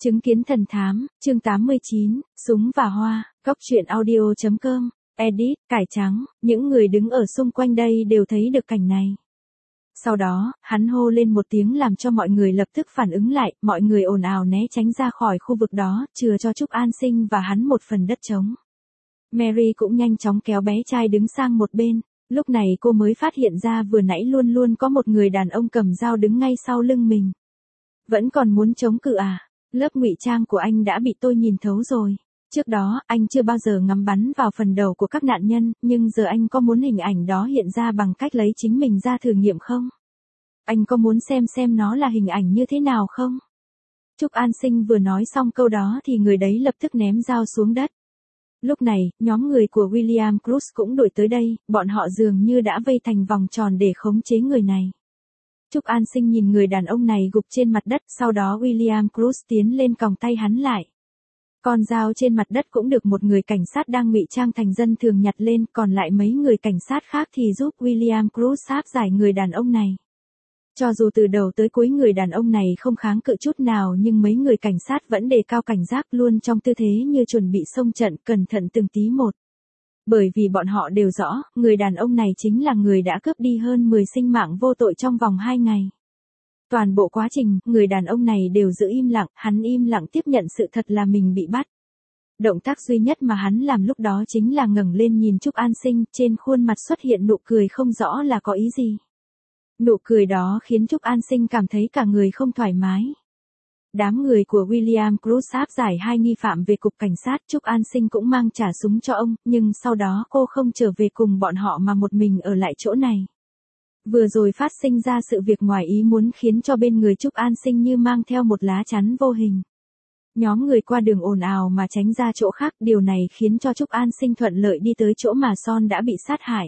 Chứng kiến thần thám, chương 89, súng và hoa, góc truyện audio.com, edit, cải trắng, những người đứng ở xung quanh đây đều thấy được cảnh này. Sau đó, hắn hô lên một tiếng làm cho mọi người lập tức phản ứng lại, mọi người ồn ào né tránh ra khỏi khu vực đó, chừa cho Trúc An Sinh và hắn một phần đất trống. Mary cũng nhanh chóng kéo bé trai đứng sang một bên, lúc này cô mới phát hiện ra vừa nãy luôn luôn có một người đàn ông cầm dao đứng ngay sau lưng mình. Vẫn còn muốn chống cự à? Lớp ngụy trang của anh đã bị tôi nhìn thấu rồi. Trước đó, anh chưa bao giờ ngắm bắn vào phần đầu của các nạn nhân, nhưng giờ anh có muốn hình ảnh đó hiện ra bằng cách lấy chính mình ra thử nghiệm không? Anh có muốn xem nó là hình ảnh như thế nào không? Trúc An Sinh vừa nói xong câu đó thì người đấy lập tức ném dao xuống đất. Lúc này, nhóm người của William Cruz cũng đuổi tới đây, bọn họ dường như đã vây thành vòng tròn để khống chế người này. Trúc An Sinh nhìn người đàn ông này gục trên mặt đất, sau đó William Cruz tiến lên còng tay hắn lại. Con dao trên mặt đất cũng được một người cảnh sát đang ngụy trang thành dân thường nhặt lên, còn lại mấy người cảnh sát khác thì giúp William Cruz áp giải người đàn ông này. Cho dù từ đầu tới cuối người đàn ông này không kháng cự chút nào nhưng mấy người cảnh sát vẫn đề cao cảnh giác luôn trong tư thế như chuẩn bị xông trận, cẩn thận từng tí một. Bởi vì bọn họ đều rõ, người đàn ông này chính là người đã cướp đi hơn 10 sinh mạng vô tội trong vòng 2 ngày. Toàn bộ quá trình, người đàn ông này đều giữ im lặng, hắn im lặng tiếp nhận sự thật là mình bị bắt. Động tác duy nhất mà hắn làm lúc đó chính là ngẩng lên nhìn Trúc An Sinh, trên khuôn mặt xuất hiện nụ cười không rõ là có ý gì. Nụ cười đó khiến Trúc An Sinh cảm thấy cả người không thoải mái. Đám người của William Cruz áp giải 2 nghi phạm về cục cảnh sát, Trúc An Sinh cũng mang trả súng cho ông, nhưng sau đó cô không trở về cùng bọn họ mà một mình ở lại chỗ này. Vừa rồi phát sinh ra sự việc ngoài ý muốn khiến cho bên người Trúc An Sinh như mang theo một lá chắn vô hình. Nhóm người qua đường ồn ào mà tránh ra chỗ khác, điều này khiến cho Trúc An Sinh thuận lợi đi tới chỗ mà Son đã bị sát hại.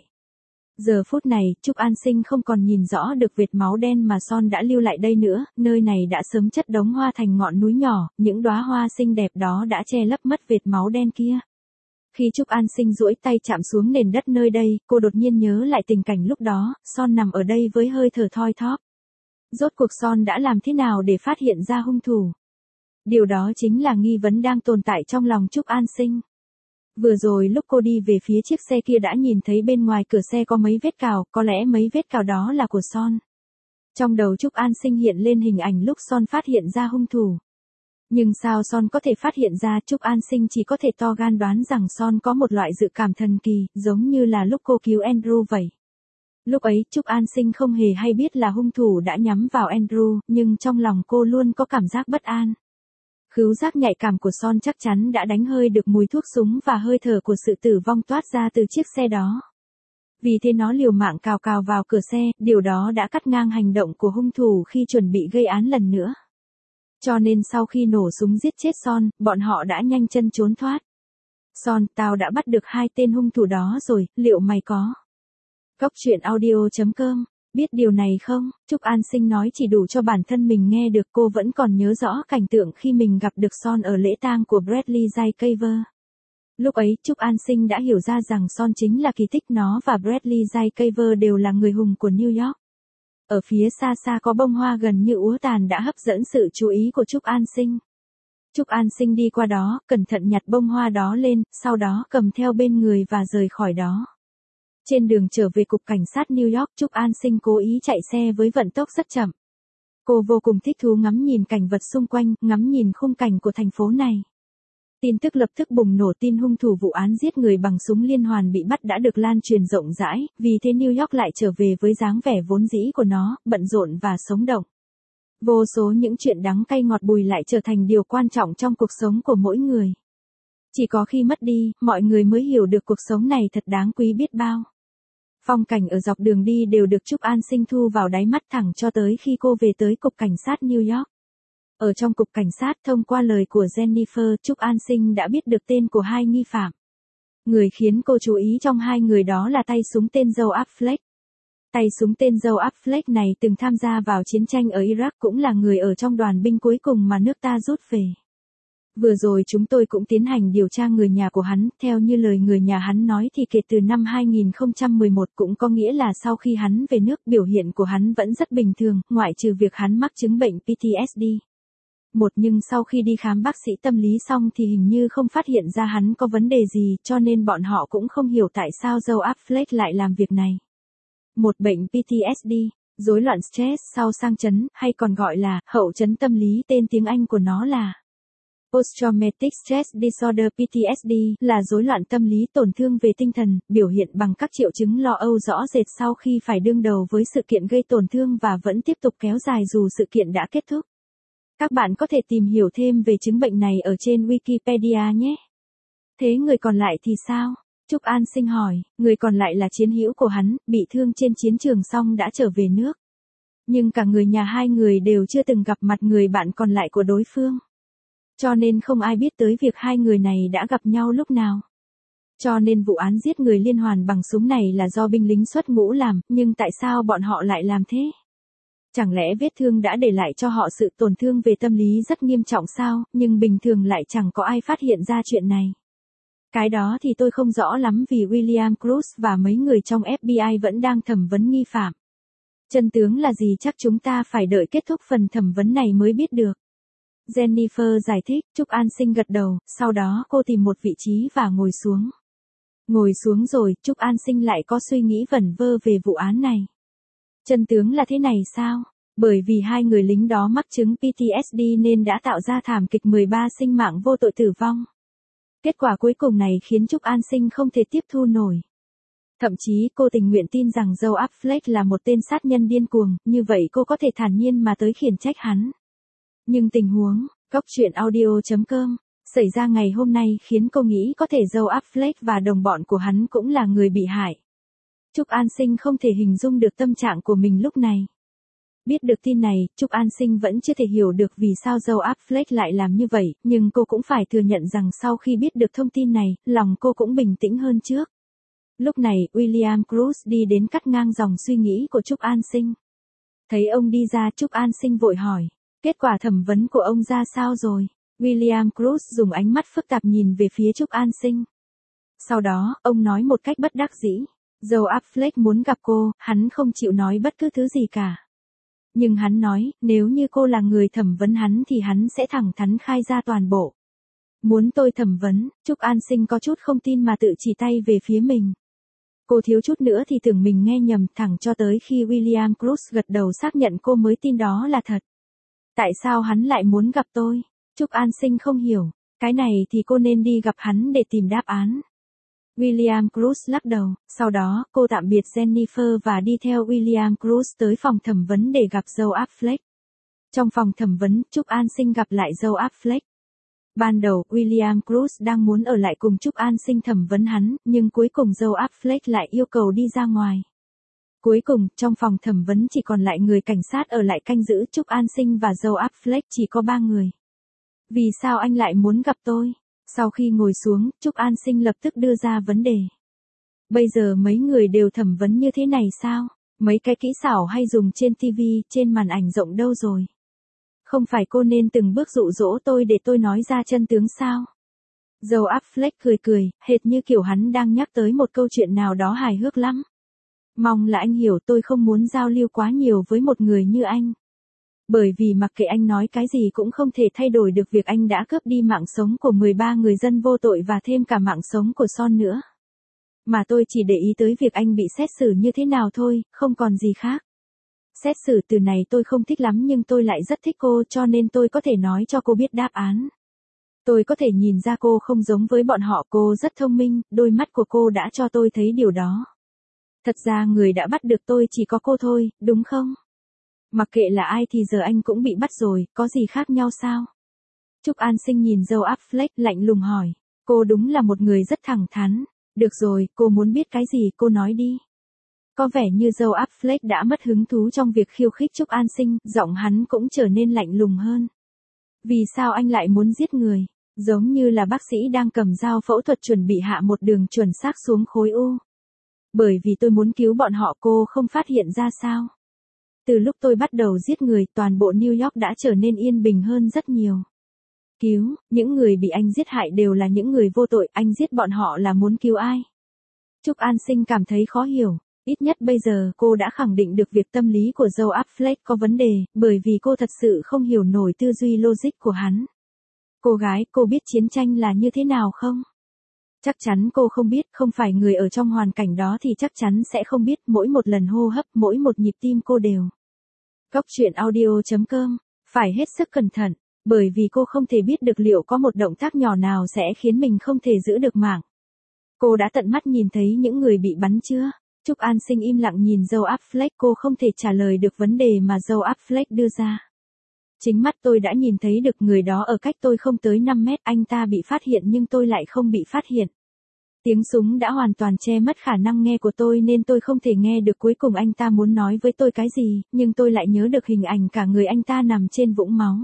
Giờ phút này, Trúc An Sinh không còn nhìn rõ được vệt máu đen mà Son đã lưu lại đây nữa, nơi này đã sớm chất đống hoa thành ngọn núi nhỏ, những đóa hoa xinh đẹp đó đã che lấp mất vệt máu đen kia. Khi Trúc An Sinh duỗi tay chạm xuống nền đất nơi đây, cô đột nhiên nhớ lại tình cảnh lúc đó, Son nằm ở đây với hơi thở thoi thóp. Rốt cuộc Son đã làm thế nào để phát hiện ra hung thủ? Điều đó chính là nghi vấn đang tồn tại trong lòng Trúc An Sinh. Vừa rồi lúc cô đi về phía chiếc xe kia đã nhìn thấy bên ngoài cửa xe có mấy vết cào, có lẽ mấy vết cào đó là của Son. Trong đầu Trúc An Sinh hiện lên hình ảnh lúc Son phát hiện ra hung thủ. Nhưng sao Son có thể phát hiện ra? Trúc An Sinh chỉ có thể to gan đoán rằng Son có một loại dự cảm thần kỳ, giống như là lúc cô cứu Andrew vậy. Lúc ấy Trúc An Sinh không hề hay biết là hung thủ đã nhắm vào Andrew, nhưng trong lòng cô luôn có cảm giác bất an. Khứu giác nhạy cảm của Son chắc chắn đã đánh hơi được mùi thuốc súng và hơi thở của sự tử vong toát ra từ chiếc xe đó. Vì thế nó liều mạng cào vào cửa xe, điều đó đã cắt ngang hành động của hung thủ khi chuẩn bị gây án lần nữa. Cho nên sau khi nổ súng giết chết Son, bọn họ đã nhanh chân trốn thoát. Son, tao đã bắt được 2 tên hung thủ đó rồi, liệu mày có? Góc truyện audio.com, biết điều này không? Trúc An Sinh nói chỉ đủ cho bản thân mình nghe được, cô vẫn còn nhớ rõ cảnh tượng khi mình gặp được Son ở lễ tang của Bradley J. Lúc ấy, Trúc An Sinh đã hiểu ra rằng Son chính là kỳ tích, nó và Bradley J. đều là người hùng của New York. Ở phía xa xa có bông hoa gần như úa tàn đã hấp dẫn sự chú ý của Trúc An Sinh. Trúc An Sinh đi qua đó, cẩn thận nhặt bông hoa đó lên, sau đó cầm theo bên người và rời khỏi đó. Trên đường trở về cục cảnh sát New York, Trúc An Sinh cố ý chạy xe với vận tốc rất chậm. Cô vô cùng thích thú ngắm nhìn cảnh vật xung quanh, ngắm nhìn khung cảnh của thành phố này. Tin tức lập tức bùng nổ, tin hung thủ vụ án giết người bằng súng liên hoàn bị bắt đã được lan truyền rộng rãi, vì thế New York lại trở về với dáng vẻ vốn dĩ của nó, bận rộn và sống động. Vô số những chuyện đắng cay ngọt bùi lại trở thành điều quan trọng trong cuộc sống của mỗi người. Chỉ có khi mất đi, mọi người mới hiểu được cuộc sống này thật đáng quý biết bao. Phong cảnh ở dọc đường đi đều được Trúc An Sinh thu vào đáy mắt thẳng cho tới khi cô về tới cục cảnh sát New York. Ở trong cục cảnh sát, thông qua lời của Jennifer, Trúc An Sinh đã biết được tên của 2 nghi phạm. Người khiến cô chú ý trong 2 người đó là tay súng tên Joe Affleck. Tay súng tên Joe Affleck này từng tham gia vào chiến tranh ở Iraq, cũng là người ở trong đoàn binh cuối cùng mà nước ta rút về. Vừa rồi chúng tôi cũng tiến hành điều tra người nhà của hắn, theo như lời người nhà hắn nói thì kể từ năm 2011, cũng có nghĩa là sau khi hắn về nước, biểu hiện của hắn vẫn rất bình thường, ngoại trừ việc hắn mắc chứng bệnh PTSD. Nhưng sau khi đi khám bác sĩ tâm lý xong thì hình như không phát hiện ra hắn có vấn đề gì, cho nên bọn họ cũng không hiểu tại sao Joe Affleck lại làm việc này. Một bệnh PTSD, rối loạn stress sau sang chấn, hay còn gọi là hậu chấn tâm lý, tên tiếng Anh của nó là Post-Traumatic Stress Disorder PTSD, là rối loạn tâm lý tổn thương về tinh thần, biểu hiện bằng các triệu chứng lo âu rõ rệt sau khi phải đương đầu với sự kiện gây tổn thương và vẫn tiếp tục kéo dài dù sự kiện đã kết thúc. Các bạn có thể tìm hiểu thêm về chứng bệnh này ở trên Wikipedia nhé. Thế người còn lại thì sao? Trúc An Sinh hỏi, người còn lại là chiến hữu của hắn, bị thương trên chiến trường xong đã trở về nước. Nhưng cả người nhà hai người đều chưa từng gặp mặt người bạn còn lại của đối phương. Cho nên không ai biết tới việc hai người này đã gặp nhau lúc nào. Cho nên vụ án giết người liên hoàn bằng súng này là do binh lính xuất ngũ làm, nhưng tại sao bọn họ lại làm thế? Chẳng lẽ vết thương đã để lại cho họ sự tổn thương về tâm lý rất nghiêm trọng sao, nhưng bình thường lại chẳng có ai phát hiện ra chuyện này. Cái đó thì tôi không rõ lắm vì William Cruz và mấy người trong FBI vẫn đang thẩm vấn nghi phạm. Chân tướng là gì chắc chúng ta phải đợi kết thúc phần thẩm vấn này mới biết được. Jennifer giải thích, Trúc An Sinh gật đầu, sau đó cô tìm một vị trí và ngồi xuống. Ngồi xuống rồi, Trúc An Sinh lại có suy nghĩ vẩn vơ về vụ án này. Chân tướng là thế này sao? Bởi vì hai người lính đó mắc chứng PTSD nên đã tạo ra thảm kịch 13 sinh mạng vô tội tử vong. Kết quả cuối cùng này khiến Trúc An Sinh không thể tiếp thu nổi. Thậm chí cô tình nguyện tin rằng Joe Affleck là một tên sát nhân điên cuồng, như vậy cô có thể thản nhiên mà tới khiển trách hắn. Nhưng tình huống, góc truyện audio.com, xảy ra ngày hôm nay khiến cô nghĩ có thể Joe Affleck và đồng bọn của hắn cũng là người bị hại. Trúc An Sinh không thể hình dung được tâm trạng của mình lúc này. Biết được tin này, Trúc An Sinh vẫn chưa thể hiểu được vì sao Joe Affleck lại làm như vậy, nhưng cô cũng phải thừa nhận rằng sau khi biết được thông tin này, lòng cô cũng bình tĩnh hơn trước. Lúc này, William Cruz đi đến cắt ngang dòng suy nghĩ của Trúc An Sinh. Thấy ông đi ra, Trúc An Sinh vội hỏi, kết quả thẩm vấn của ông ra sao rồi? William Cruz dùng ánh mắt phức tạp nhìn về phía Trúc An Sinh. Sau đó, ông nói một cách bất đắc dĩ, Joe Affleck muốn gặp cô, hắn không chịu nói bất cứ thứ gì cả. Nhưng hắn nói, nếu như cô là người thẩm vấn hắn thì hắn sẽ thẳng thắn khai ra toàn bộ. Muốn tôi thẩm vấn, Trúc An Sinh có chút không tin mà tự chỉ tay về phía mình. Cô thiếu chút nữa thì tưởng mình nghe nhầm, thẳng cho tới khi William Cruz gật đầu xác nhận cô mới tin đó là thật. Tại sao hắn lại muốn gặp tôi? Trúc An Sinh không hiểu, cái này thì cô nên đi gặp hắn để tìm đáp án. William Cruz lắc đầu, sau đó cô tạm biệt Jennifer và đi theo William Cruz tới phòng thẩm vấn để gặp Joe Affleck. Trong phòng thẩm vấn, Trúc An Sinh gặp lại Joe Affleck. Ban đầu, William Cruz đang muốn ở lại cùng Trúc An Sinh thẩm vấn hắn, nhưng cuối cùng Joe Affleck lại yêu cầu đi ra ngoài. Cuối cùng, trong phòng thẩm vấn chỉ còn lại người cảnh sát ở lại canh giữ Trúc An Sinh và Joe Affleck, chỉ có 3 người. Vì sao anh lại muốn gặp tôi? Sau khi ngồi xuống, Trúc An Sinh lập tức đưa ra vấn đề. Bây giờ mấy người đều thẩm vấn như thế này sao? Mấy cái kỹ xảo hay dùng trên TV, trên màn ảnh rộng đâu rồi? Không phải cô nên từng bước dụ dỗ tôi để tôi nói ra chân tướng sao? Joe Affleck cười cười, hệt như kiểu hắn đang nhắc tới một câu chuyện nào đó hài hước lắm. Mong là anh hiểu tôi không muốn giao lưu quá nhiều với một người như anh. Bởi vì mặc kệ anh nói cái gì cũng không thể thay đổi được việc anh đã cướp đi mạng sống của 13 người dân vô tội và thêm cả mạng sống của Son nữa. Mà tôi chỉ để ý tới việc anh bị xét xử như thế nào thôi, không còn gì khác. Xét xử từ này tôi không thích lắm nhưng tôi lại rất thích cô cho nên tôi có thể nói cho cô biết đáp án. Tôi có thể nhìn ra cô không giống với bọn họ, cô rất thông minh, đôi mắt của cô đã cho tôi thấy điều đó. Thật ra người đã bắt được tôi chỉ có cô thôi, đúng không? Mặc kệ là ai thì giờ anh cũng bị bắt rồi, có gì khác nhau sao? Trúc An Sinh nhìn Joe Affleck lạnh lùng hỏi. Cô đúng là một người rất thẳng thắn. Được rồi, cô muốn biết cái gì, cô nói đi. Có vẻ như Joe Affleck đã mất hứng thú trong việc khiêu khích Trúc An Sinh, giọng hắn cũng trở nên lạnh lùng hơn. Vì sao anh lại muốn giết người? Giống như là bác sĩ đang cầm dao phẫu thuật chuẩn bị hạ một đường chuẩn xác xuống khối u. Bởi vì tôi muốn cứu bọn họ, cô không phát hiện ra sao? Từ lúc tôi bắt đầu giết người, toàn bộ New York đã trở nên yên bình hơn rất nhiều. Cứu, những người bị anh giết hại đều là những người vô tội, anh giết bọn họ là muốn cứu ai? Trúc An Sinh cảm thấy khó hiểu. Ít nhất bây giờ cô đã khẳng định được việc tâm lý của Joe Affleck có vấn đề, bởi vì cô thật sự không hiểu nổi tư duy logic của hắn. Cô gái, cô biết chiến tranh là như thế nào không? Chắc chắn cô không biết, không phải người ở trong hoàn cảnh đó thì chắc chắn sẽ không biết, mỗi một lần hô hấp, mỗi một nhịp tim cô đều. Góc truyện audio.com, phải hết sức cẩn thận, bởi vì cô không thể biết được liệu có một động tác nhỏ nào sẽ khiến mình không thể giữ được mạng. Cô đã tận mắt nhìn thấy những người bị bắn chưa? Trúc An Sinh im lặng nhìn Joe Affleck, cô không thể trả lời được vấn đề mà Joe Affleck đưa ra. Chính mắt tôi đã nhìn thấy được người đó ở cách tôi không tới 5 mét, anh ta bị phát hiện nhưng tôi lại không bị phát hiện. Tiếng súng đã hoàn toàn che mất khả năng nghe của tôi nên tôi không thể nghe được cuối cùng anh ta muốn nói với tôi cái gì, nhưng tôi lại nhớ được hình ảnh cả người anh ta nằm trên vũng máu.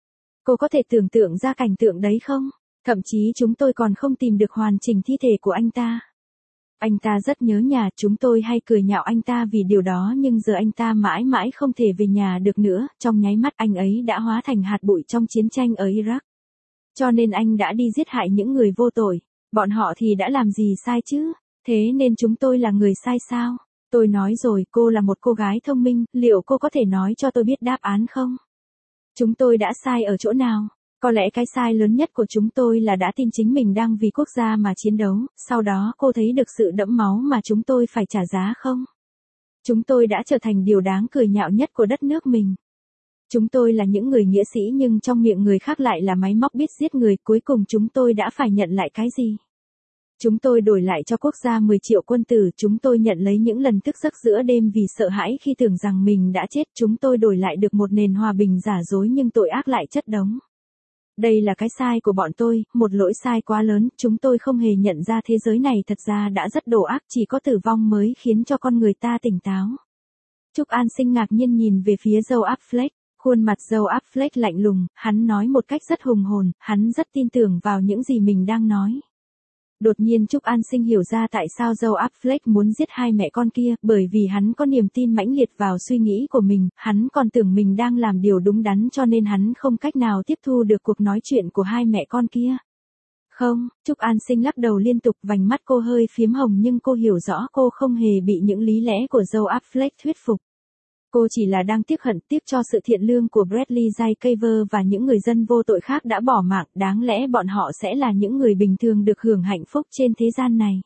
Cô có thể tưởng tượng ra cảnh tượng đấy không? Thậm chí chúng tôi còn không tìm được hoàn chỉnh thi thể của anh ta. Anh ta rất nhớ nhà, chúng tôi hay cười nhạo anh ta vì điều đó, nhưng giờ anh ta mãi mãi không thể về nhà được nữa, trong nháy mắt anh ấy đã hóa thành hạt bụi trong chiến tranh ở Iraq. Cho nên anh đã đi giết hại những người vô tội. Bọn họ thì đã làm gì sai chứ? Thế nên chúng tôi là người sai sao? Tôi nói rồi, cô là một cô gái thông minh, liệu cô có thể nói cho tôi biết đáp án không? Chúng tôi đã sai ở chỗ nào? Có lẽ cái sai lớn nhất của chúng tôi là đã tin chính mình đang vì quốc gia mà chiến đấu, sau đó cô thấy được sự đẫm máu mà chúng tôi phải trả giá không? Chúng tôi đã trở thành điều đáng cười nhạo nhất của đất nước mình. Chúng tôi là những người nghĩa sĩ nhưng trong miệng người khác lại là máy móc biết giết người, cuối cùng chúng tôi đã phải nhận lại cái gì? Chúng tôi đổi lại cho quốc gia 10 triệu quân tử, chúng tôi nhận lấy những lần thức giấc giữa đêm vì sợ hãi khi tưởng rằng mình đã chết, chúng tôi đổi lại được một nền hòa bình giả dối nhưng tội ác lại chất đống. Đây là cái sai của bọn tôi, một lỗi sai quá lớn, chúng tôi không hề nhận ra thế giới này thật ra đã rất đổ ác, chỉ có tử vong mới khiến cho con người ta tỉnh táo. Trúc An Sinh ngạc nhiên nhìn về phía Joe Affleck, khuôn mặt Joe Affleck lạnh lùng, hắn nói một cách rất hùng hồn, hắn rất tin tưởng vào những gì mình đang nói. Đột nhiên Trúc An Sinh hiểu ra tại sao Joe Affleck muốn giết hai mẹ con kia, bởi vì hắn có niềm tin mãnh liệt vào suy nghĩ của mình, hắn còn tưởng mình đang làm điều đúng đắn cho nên hắn không cách nào tiếp thu được cuộc nói chuyện của hai mẹ con kia. Không, Trúc An Sinh lắc đầu liên tục, vành mắt cô hơi phím hồng nhưng cô hiểu rõ cô không hề bị những lý lẽ của Joe Affleck thuyết phục. Cô chỉ là đang tiếc hận, tiếc cho sự thiện lương của Bradley J. và những người dân vô tội khác đã bỏ mạng, đáng lẽ bọn họ sẽ là những người bình thường được hưởng hạnh phúc trên thế gian này.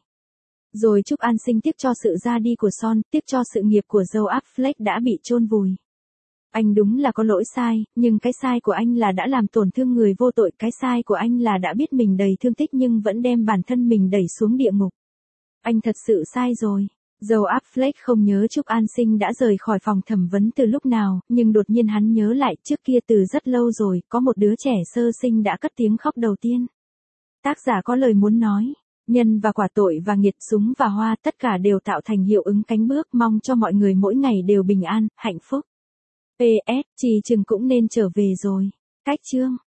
Rồi Trúc An Sinh tiếc cho sự ra đi của Son, tiếc cho sự nghiệp của Joe Affleck đã bị chôn vùi. Anh đúng là có lỗi sai, nhưng cái sai của anh là đã làm tổn thương người vô tội, cái sai của anh là đã biết mình đầy thương tích nhưng vẫn đem bản thân mình đẩy xuống địa ngục. Anh thật sự sai rồi. Joe Affleck không nhớ Trúc An Sinh đã rời khỏi phòng thẩm vấn từ lúc nào, nhưng đột nhiên hắn nhớ lại, trước kia từ rất lâu rồi, có một đứa trẻ sơ sinh đã cất tiếng khóc đầu tiên. Tác giả có lời muốn nói, nhân và quả, tội và nghiệt, súng và hoa, tất cả đều tạo thành hiệu ứng cánh bước, mong cho mọi người mỗi ngày đều bình an, hạnh phúc. PS, Trì Trừng cũng nên trở về rồi. Cách chương